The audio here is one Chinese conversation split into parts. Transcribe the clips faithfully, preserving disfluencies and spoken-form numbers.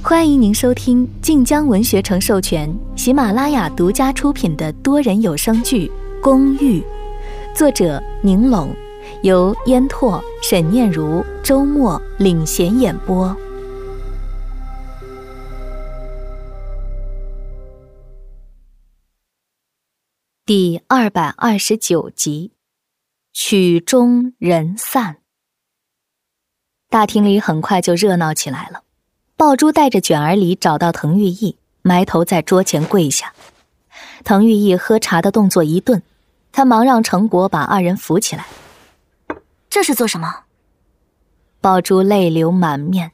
欢迎您收听晋江文学城授权、喜马拉雅独家出品的多人有声剧《公寓》，作者宁拢，由烟拓、沈念如、周末领衔演播。第二百二十九集，曲终人散。大厅里很快就热闹起来了。爆珠带着卷儿梨找到滕玉意，埋头在桌前跪下。滕玉意喝茶的动作一顿，他忙让程伯把二人扶起来。 这是做什么？ 爆珠泪流满面。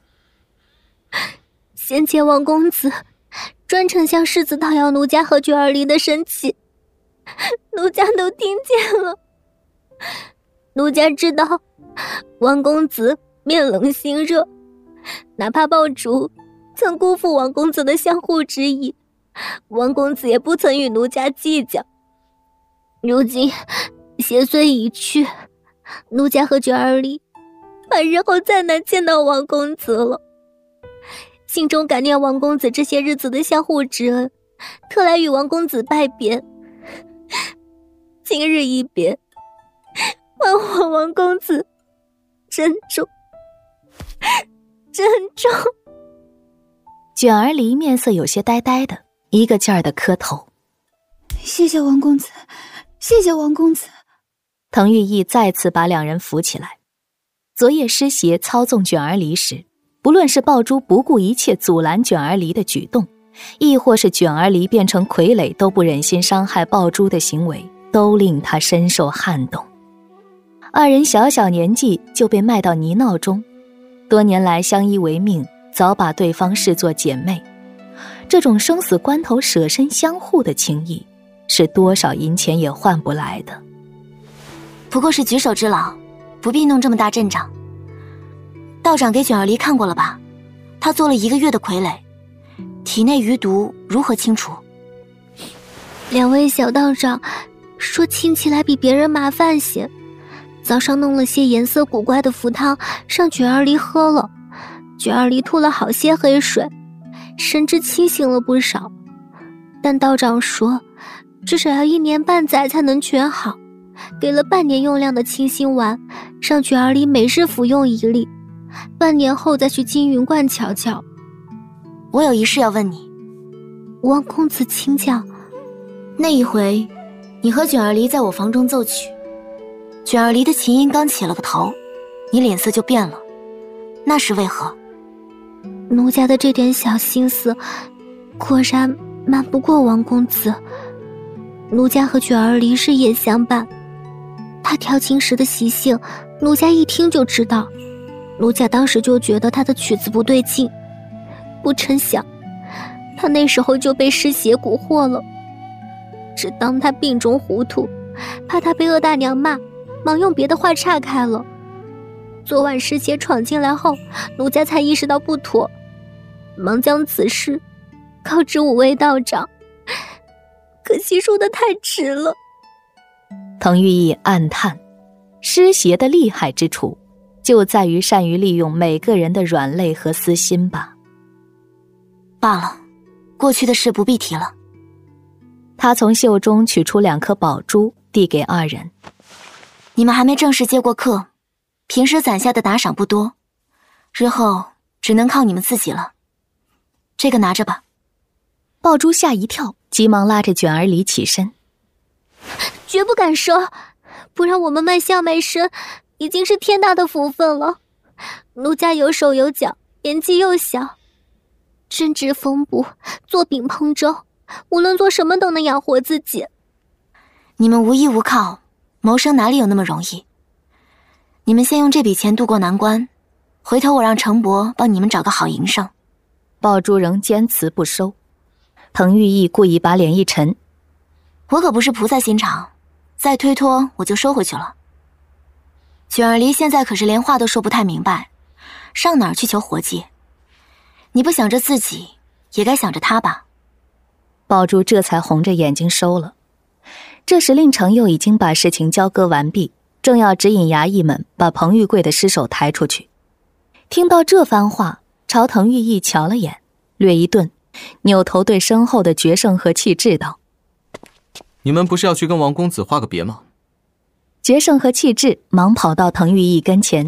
先前王公子专程向世子讨要奴家和卷儿梨的生气，奴家都听见了。奴家知道王公子面冷心热，哪怕爆竹曾辜负王公子的相护之意，王公子也不曾与奴家计较。如今邪祟已去，奴家和卷儿梨怕日后再难见到王公子了，心中感念王公子这些日子的相护之恩，特来与王公子拜别。今日一别，还望王公子珍重珍重。 卷儿梨面色有些呆呆的，一个劲儿的磕头。 谢谢王公子，谢谢王公子。 滕玉意再次把两人扶起来。昨夜师邪操纵卷儿梨时，不论是爆珠不顾一切阻拦卷儿梨的举动，亦或是卷儿梨变成傀儡都不忍心伤害爆珠的行为，都令他深受撼动。二人小小年纪就被卖到泥淖中，多年来相依为命，早把对方视作姐妹。这种生死关头舍身相护的情谊，是多少银钱也换不来的。 不过是举手之劳，不必弄这么大阵仗。道长给卷儿梨看过了吧？他做了一个月的傀儡，体内余毒如何清除？ 两位小道长说清起来比别人麻烦些，早上弄了些颜色古怪的符汤让卷儿梨喝了，卷儿梨吐了好些黑水，神志清醒了不少。但道长说至少要一年半载才能全好，给了半年用量的清心丸，让卷儿梨每日服用一粒，半年后再去金云观瞧瞧。 我有一事要问你。 王公子请讲。 那一回你和卷儿梨在我房中奏曲，卷儿梨的琴音刚起了个头，你脸色就变了，那是为何？ 奴家的这点小心思果然瞒不过王公子。奴家和卷儿梨日夜相伴，他调琴时的习性奴家一听就知道，奴家当时就觉得他的曲子不对劲，不成想他那时候就被师邪蛊惑了。只当他病中糊涂，怕他被鄂大娘骂，忙用别的话岔开了。昨晚师邪闯进来后，奴家才意识到不妥，忙将此事告知五位道长，可惜说得太迟了。 滕玉意暗叹，师邪的厉害之处就在于善于利用每个人的软肋和私心吧。 罢了，过去的事不必提了。 他从袖中取出两颗宝珠，递给二人。 你们还没正式接过客，平时攒下的打赏不多，日后只能靠你们自己了。这个拿着吧。 爆珠吓一跳，急忙拉着卷儿梨起身。 绝不敢收，不让我们卖相卖身，已经是天大的福分了。奴家有手有脚，年纪又小，针织缝补，做饼烹粥，无论做什么都能养活自己。 你们无依无靠，谋生哪里有那么容易？你们先用这笔钱渡过难关，回头我让程伯帮你们找个好营生。 爆珠仍坚持不收。滕玉意故意把脸一沉。 我可不是菩萨心肠，再推脱我就收回去了。卷儿梨现在可是连话都说不太明白，上哪儿去求活计？你不想着自己，也该想着他吧。 爆珠这才红着眼睛收了。这时令程又已经把事情交割完毕，正要指引衙役们把彭玉贵的尸首抬出去。听到这番话，朝滕玉意瞧了眼， 略一顿，扭头对身后的决胜和气质道：“ 你们不是要去跟王公子话个别吗？” 决胜和气质忙跑到滕玉义跟前：“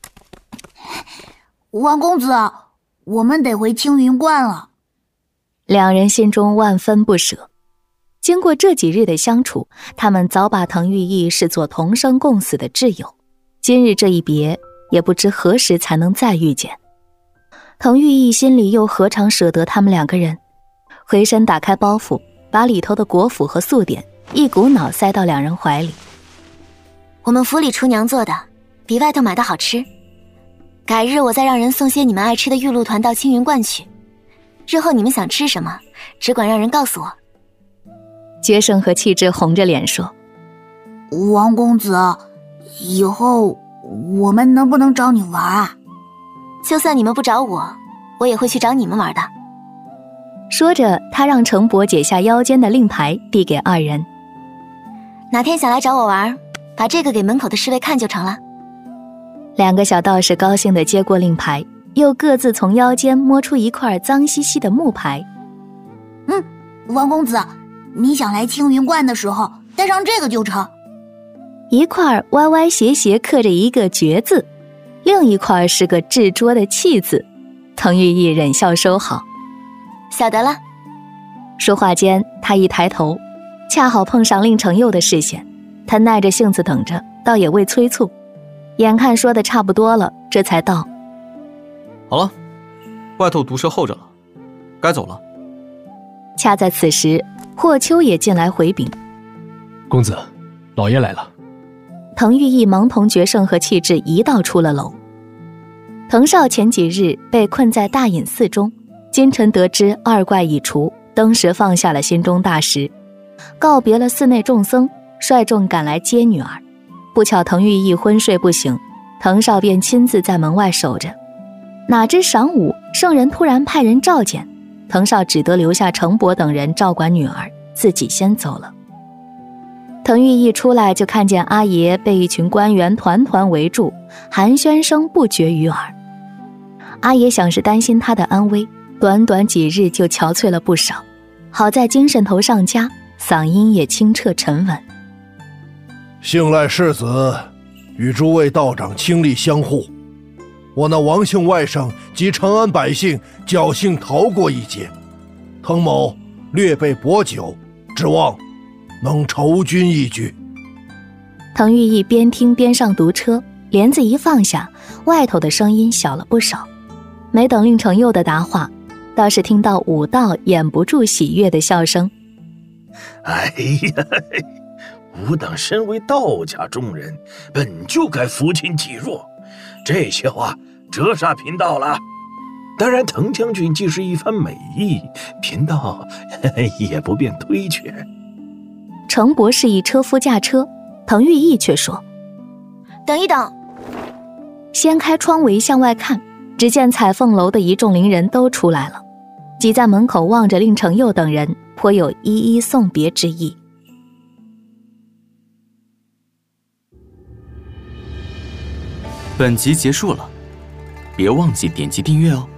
王公子，我们得回青云观了。” 两人心中万分不舍。经过这几日的相处，他们早把滕玉义视作同生共死的挚友，今日这一别，也不知何时才能再遇见。滕玉义心里又何尝舍得他们两个人，回身打开包袱，把里头的果脯和素点一股脑塞到两人怀里。 我们府里厨娘做的，比外头买的好吃。改日我再让人送些你们爱吃的玉露团到青云观去。日后你们想吃什么，只管让人告诉我。 决胜和气质红着脸说：“ 王公子，以后我们能不能找你玩啊？” 就算你们不找我，我也会去找你们玩的。 说着，他让程伯解下腰间的令牌，递给二人。 哪天想来找我玩，把这个给门口的侍卫看就成了。 两个小道士高兴地接过令牌，又各自从腰间摸出一块脏兮兮的木牌。 嗯，王公子，你想来青云观的时候带上这个就成。 一块歪歪斜斜刻着一个绝字，另一块是个执着的气字。滕玉义忍笑收好。 晓得了。 说话间，他一抬头，恰好碰上令程佑的视线，他耐着性子等着，倒也未催促。眼看说的差不多了，这才道：“ 好了，外头毒蛇候着了，该走了。” 恰在此时，霍秋也进来回禀：“ 公子，老爷来了。” 滕玉义忙同决胜和气质一道出了楼。滕少前几日被困在大隐寺中，今晨得知二怪已除，登时放下了心中大石，告别了寺内众僧，率众赶来接女儿。不巧滕玉义昏睡不醒，滕少便亲自在门外守着。哪知晌午，圣人突然派人召见，滕少只得留下程伯等人照管女儿，自己先走了。滕玉义出来就看见阿爷被一群官员团团围住，寒暄声不绝于耳。阿爷想是担心他的安危，短短几日就憔悴了不少，好在精神头上佳，嗓音也清澈沉稳。 幸赖世子与诸位道长倾力相护，我那王姓外甥及长安百姓侥幸逃过一劫。滕某略备薄酒，指望能酬君一举。 滕玉义边听边上读车，帘子一放下，外头的声音小了不少。没等令程佑的答话，倒是听到武道掩不住喜悦的笑声。 哎呀，吾等身为道家中人，本就该扶贫济弱，这些话折煞贫道了。当然滕将军既是一番美意，贫道也不便推却。 程伯示意车夫驾车，滕玉义却说：“ 等一等。” 掀开窗围向外看，只见彩凤楼的一众伶人都出来了，挤在门口望着令程佑等人，颇有一一送别之意。 本集结束了，别忘记点击订阅哦。